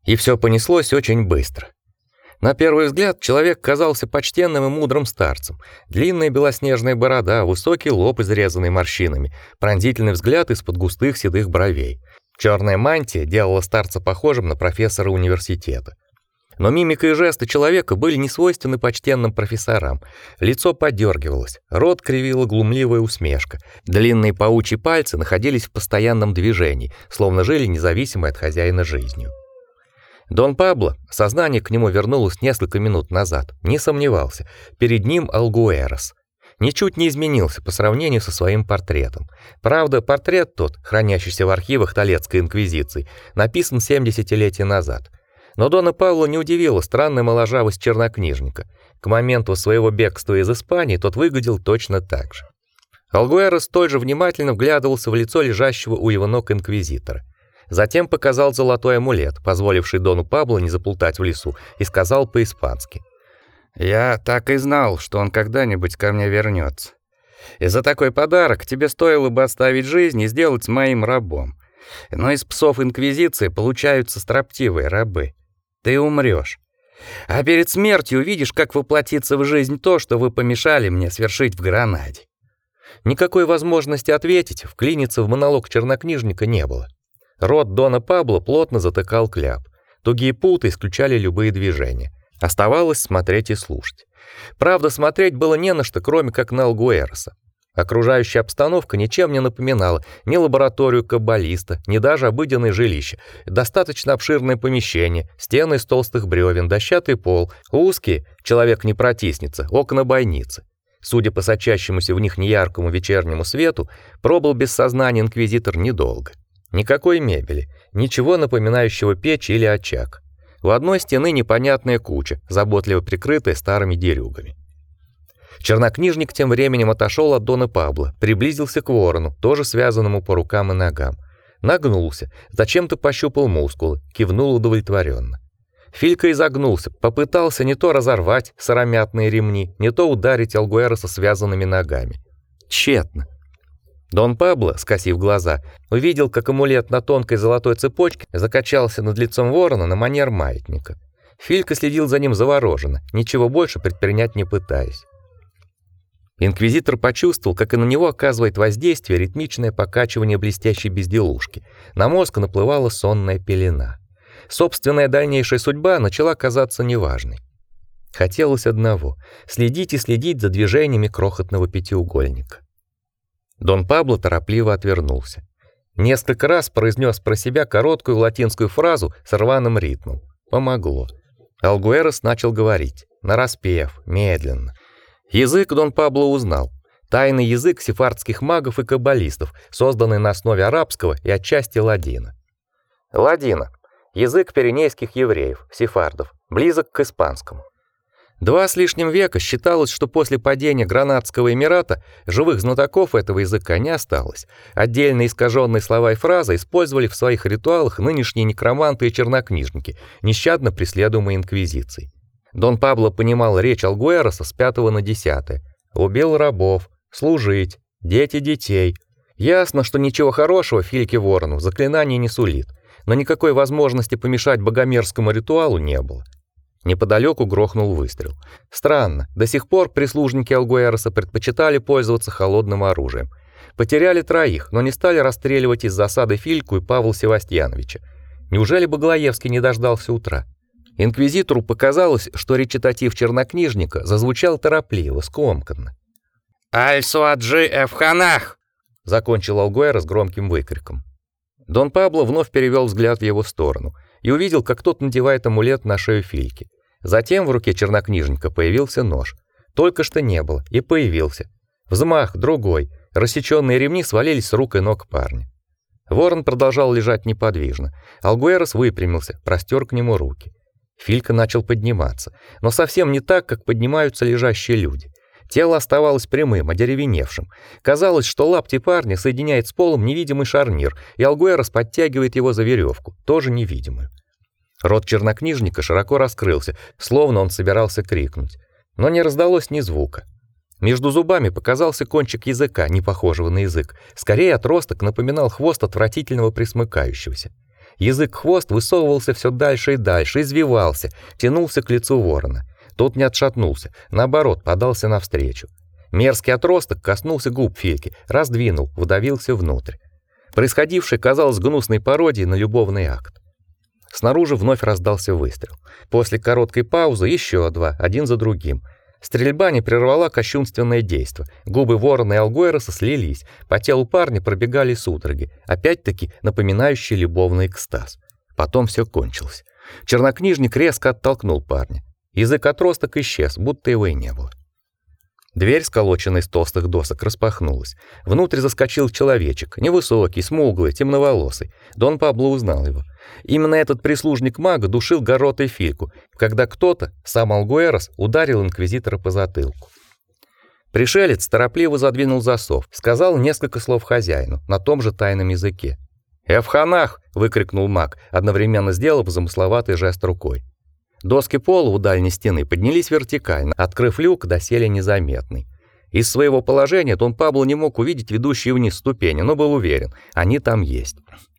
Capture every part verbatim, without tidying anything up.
И все понеслось очень быстро. На первый взгляд человек казался почтенным и мудрым старцем. Длинная белоснежная борода, высокий лоб, изрезанный морщинами, пронзительный взгляд из-под густых седых бровей. Черная мантия делала старца похожим на профессора университета. Но мимика и жесты человека были не свойственны почтенным профессорам. Лицо подергивалось, рот кривила глумливая усмешка. Длинные паучьи пальцы находились в постоянном движении, словно жили независимой от хозяина жизнью. Дон Пабло, сознание к нему вернулось несколько минут назад, не сомневался. Перед ним Альгуэрос. Ничуть не изменился по сравнению со своим портретом. Правда, портрет тот, хранящийся в архивах Толедской инквизиции, написан семидесятилетия назад. Но Дона Пабло не удивила странная моложавость чернокнижника. К моменту своего бегства из Испании тот выглядел точно так же. Альгуэрос столь же внимательно вглядывался в лицо лежащего у его ног инквизитора. Затем показал золотой амулет, позволивший Дону Пабло не заплутать в лесу, и сказал по-испански: «Я так и знал, что он когда-нибудь ко мне вернется. И за такой подарок тебе стоило бы оставить жизнь и сделать моим рабом. Но из псов инквизиции получаются строптивые рабы. Ты умрёшь. А перед смертью увидишь, как воплотится в жизнь то, что вы помешали мне свершить в Гранаде». Никакой возможности ответить, вклиниться в монолог чернокнижника не было. Рот Дона Пабло плотно затыкал кляп. Тугие путы исключали любые движения. Оставалось смотреть и слушать. Правда, смотреть было не на что, кроме как на Альгуэроса. Окружающая обстановка ничем не напоминала ни лабораторию каббалиста, ни даже обыденное жилище. Достаточно обширное помещение, стены из толстых бревен, дощатый пол, узкие, человек не протиснется, окна бойницы. Судя по сочащемуся в них неяркому вечернему свету, пробыл без сознания инквизитор недолго. Никакой мебели, ничего напоминающего печь или очаг. У одной стены непонятная куча, заботливо прикрытая старыми дерюгами. Чернокнижник тем временем отошел от Дона Пабло, приблизился к ворону, тоже связанному по рукам и ногам. Нагнулся, зачем-то пощупал мускулы, кивнул удовлетворенно. Филька изогнулся, попытался не то разорвать сыромятные ремни, не то ударить Альгуэроса связанными ногами. Тщетно. Дон Пабло, скосив глаза, увидел, как амулет на тонкой золотой цепочке закачался над лицом ворона на манер маятника. Филька следил за ним завороженно, ничего больше предпринять не пытаясь. Инквизитор почувствовал, как и на него оказывает воздействие ритмичное покачивание блестящей безделушки. На мозг наплывала сонная пелена. Собственная дальнейшая судьба начала казаться неважной. Хотелось одного — следить и следить за движениями крохотного пятиугольника. Дон Пабло торопливо отвернулся. Несколько раз произнес про себя короткую латинскую фразу с рваным ритмом. Помогло. Альгуэрос начал говорить, нараспев, медленно. Язык Дон Пабло узнал. Тайный язык сефардских магов и каббалистов, созданный на основе арабского и отчасти ладина. Ладина — язык пиренейских евреев, сефардов, близок к испанскому. Два с лишним века считалось, что после падения Гранадского эмирата живых знатоков этого языка не осталось. Отдельные искаженные слова и фразы использовали в своих ритуалах нынешние некроманты и чернокнижники, нещадно преследуемые инквизицией. Дон Пабло понимал речь Альгуэроса с пятого на десятое. Убил рабов, служить, дети детей. Ясно, что ничего хорошего Фильке Ворону заклинание не сулит, но никакой возможности помешать богомерзкому ритуалу не было. Неподалеку грохнул выстрел. Странно, до сих пор прислужники Альгуэроса предпочитали пользоваться холодным оружием. Потеряли троих, но не стали расстреливать из засады Фильку и Павла Севастьяновича. Неужели Баглаевский не дождался утра? Инквизитору показалось, что речитатив чернокнижника зазвучал торопливо, скомканно. «Аль-Суаджи Эфханах!» — закончил Альгуэрос громким выкриком. Дон Пабло вновь перевел взгляд в его сторону и увидел, как тот надевает амулет на шею Фильки. Затем в руке чернокнижника появился нож. Только что не было, и появился. Взмах, другой. Рассечённые ремни свалились с рук и ног парня. Ворон продолжал лежать неподвижно. Альгуэрос выпрямился, простер к нему руки. Филька начал подниматься, но совсем не так, как поднимаются лежащие люди. Тело оставалось прямым, одеревеневшим. Казалось, что лапти парня соединяет с полом невидимый шарнир, и Альгуэрос подтягивает его за веревку, тоже невидимую. Рот чернокнижника широко раскрылся, словно он собирался крикнуть. Но не раздалось ни звука. Между зубами показался кончик языка, не похожего на язык. Скорее, отросток напоминал хвост отвратительного пресмыкающегося. Язык-хвост высовывался все дальше и дальше, извивался, тянулся к лицу ворона. Тот не отшатнулся, наоборот, подался навстречу. Мерзкий отросток коснулся губ Фильки, раздвинул, вдавился внутрь. Происходившее казалось гнусной пародией на любовный акт. Снаружи вновь раздался выстрел. После короткой паузы еще два, один за другим. Стрельба не прервала кощунственное действо. Губы ворона и Алгуэроса слились, по телу парня пробегали судороги, опять-таки напоминающие любовный экстаз. Потом все кончилось. Чернокнижник резко оттолкнул парня. Язык отросток исчез, будто его и не было. Дверь, сколоченная из толстых досок, распахнулась. Внутрь заскочил человечек, невысокий, смуглый, темноволосый. Дон Пабло узнал его. Именно этот прислужник мага душил гарротой Фильку, когда кто-то, сам Алгуэрос, ударил инквизитора по затылку. Пришелец торопливо задвинул засов, сказал несколько слов хозяину на том же тайном языке. «Эвханах!» — выкрикнул маг, одновременно сделав замысловатый жест рукой. Доски пола у дальней стены поднялись вертикально, открыв люк доселе незаметный. Из своего положения Дон Пабло не мог увидеть ведущие вниз ступени, но был уверен, они там есть.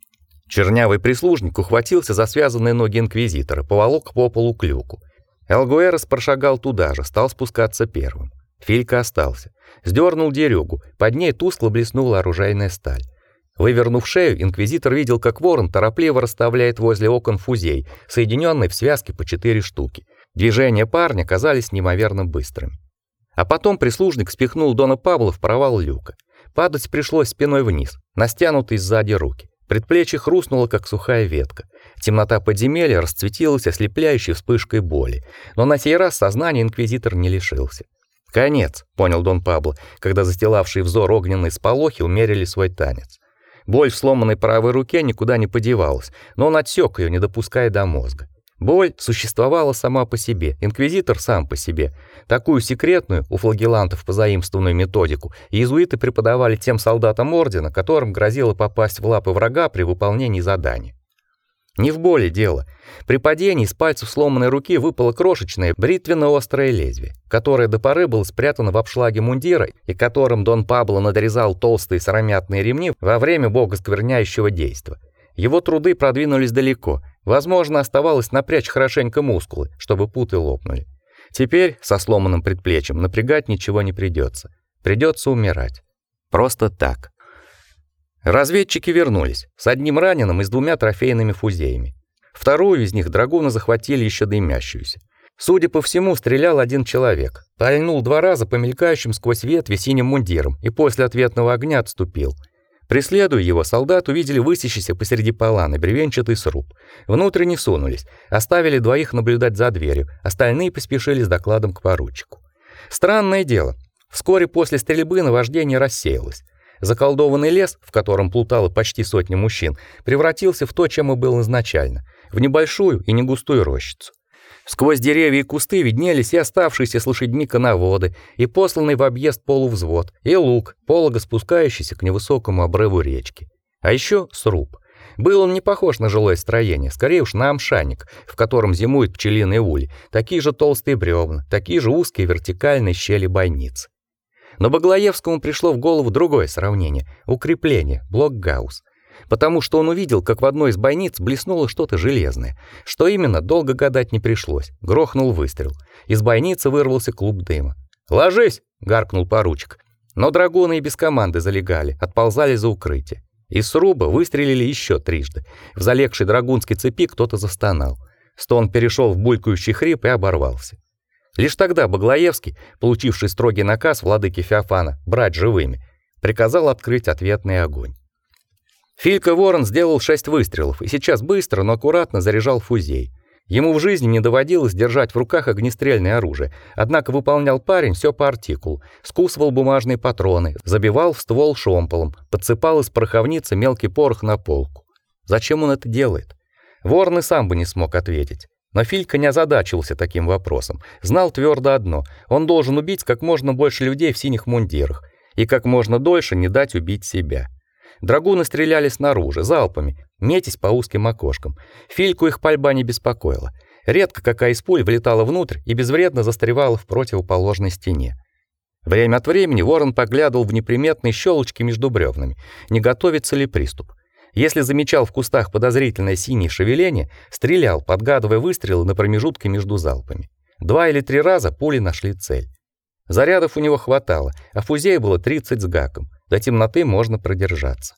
Чернявый прислужник ухватился за связанные ноги инквизитора, поволок по полу к люку. Алгуэрос прошагал туда же, стал спускаться первым. Филька остался. Сдернул дерюгу, под ней тускло блеснула оружейная сталь. Вывернув шею, инквизитор видел, как ворон торопливо расставляет возле окон фузей, соединенные в связке по четыре штуки. Движения парня казались неимоверно быстрыми. А потом прислужник спихнул Дона Пабло в провал люка. Падать пришлось спиной вниз, на стянутые сзади руки. Предплечье хрустнуло, как сухая ветка. Темнота подземелья расцветилась ослепляющей вспышкой боли, но на сей раз сознания инквизитор не лишился. «Конец», — понял Дон Пабло, когда застилавшие взор огненные сполохи умерили свой танец. Боль в сломанной правой руке никуда не подевалась, но он отсек ее, не допуская до мозга. Боль существовала сама по себе, инквизитор сам по себе. Такую секретную, у флагелантов позаимствованную методику иезуиты преподавали тем солдатам ордена, которым грозило попасть в лапы врага при выполнении задания. Не в боли дело. При падении с пальцев сломанной руки выпало крошечное бритвенно-острое лезвие, которое до поры было спрятано в обшлаге мундира и которым Дон Пабло надрезал толстые сыромятные ремни во время богоскверняющего действа. Его труды продвинулись далеко. Возможно, оставалось напрячь хорошенько мускулы, чтобы путы лопнули. Теперь со сломанным предплечьем напрягать ничего не придется. Придется умирать. Просто так. Разведчики вернулись с одним раненым и с двумя трофейными фузеями. Вторую из них драгуны захватили еще дымящуюся. Судя по всему, стрелял один человек. Пальнул два раза по мелькающим сквозь ветви синим мундирам и после ответного огня отступил. Преследуя его, солдат увидели высящийся посреди полана бревенчатый сруб. Внутрь не сунулись, оставили двоих наблюдать за дверью, остальные поспешили с докладом к поручику. Странное дело, вскоре после стрельбы наваждение рассеялось. Заколдованный лес, в котором плутало почти сотня мужчин, превратился в то, чем и был изначально, в небольшую и негустую рощицу. Сквозь деревья и кусты виднелись и оставшиеся с лошадьми коноводы, и посланный в объезд полувзвод, и луг, полого спускающийся к невысокому обрыву речки. А еще сруб. Был он не похож на жилое строение, скорее уж на амшанник, в котором зимуют пчелиные ульи, такие же толстые бревна, такие же узкие вертикальные щели бойниц. Но Баглоевскому пришло в голову другое сравнение — укрепление, блокгаус. Потому что он увидел, как в одной из бойниц блеснуло что-то железное. Что именно, долго гадать не пришлось. Грохнул выстрел. Из бойницы вырвался клуб дыма. «Ложись!» — гаркнул поручик. Но драгуны и без команды залегали, отползали за укрытие. Из сруба выстрелили еще трижды. В залегшей драгунской цепи кто-то застонал. Стон перешел в булькающий хрип и оборвался. Лишь тогда Баглоевский, получивший строгий наказ владыки Феофана брать живыми, приказал открыть ответный огонь. Филька Ворон сделал шесть выстрелов и сейчас быстро, но аккуратно заряжал фузей. Ему в жизни не доводилось держать в руках огнестрельное оружие, однако выполнял парень все по артикулу: скусывал бумажные патроны, забивал в ствол шомполом, подсыпал из пороховницы мелкий порох на полку. Зачем он это делает? Ворон и сам бы не смог ответить. Но Филька не озадачивался таким вопросом. Знал твердо одно: он должен убить как можно больше людей в синих мундирах и как можно дольше не дать убить себя. Драгуны стреляли снаружи, залпами, метясь по узким окошкам. Фильку их пальба не беспокоила. Редко какая из пуль влетала внутрь и безвредно застревала в противоположной стене. Время от времени Ворон поглядывал в неприметные щелочки между бревнами, не готовится ли приступ. Если замечал в кустах подозрительное синее шевеление, стрелял, подгадывая выстрелы на промежутке между залпами. Два или три раза пули нашли цель. Зарядов у него хватало, а фузея было тридцать с гаком. До темноты можно продержаться.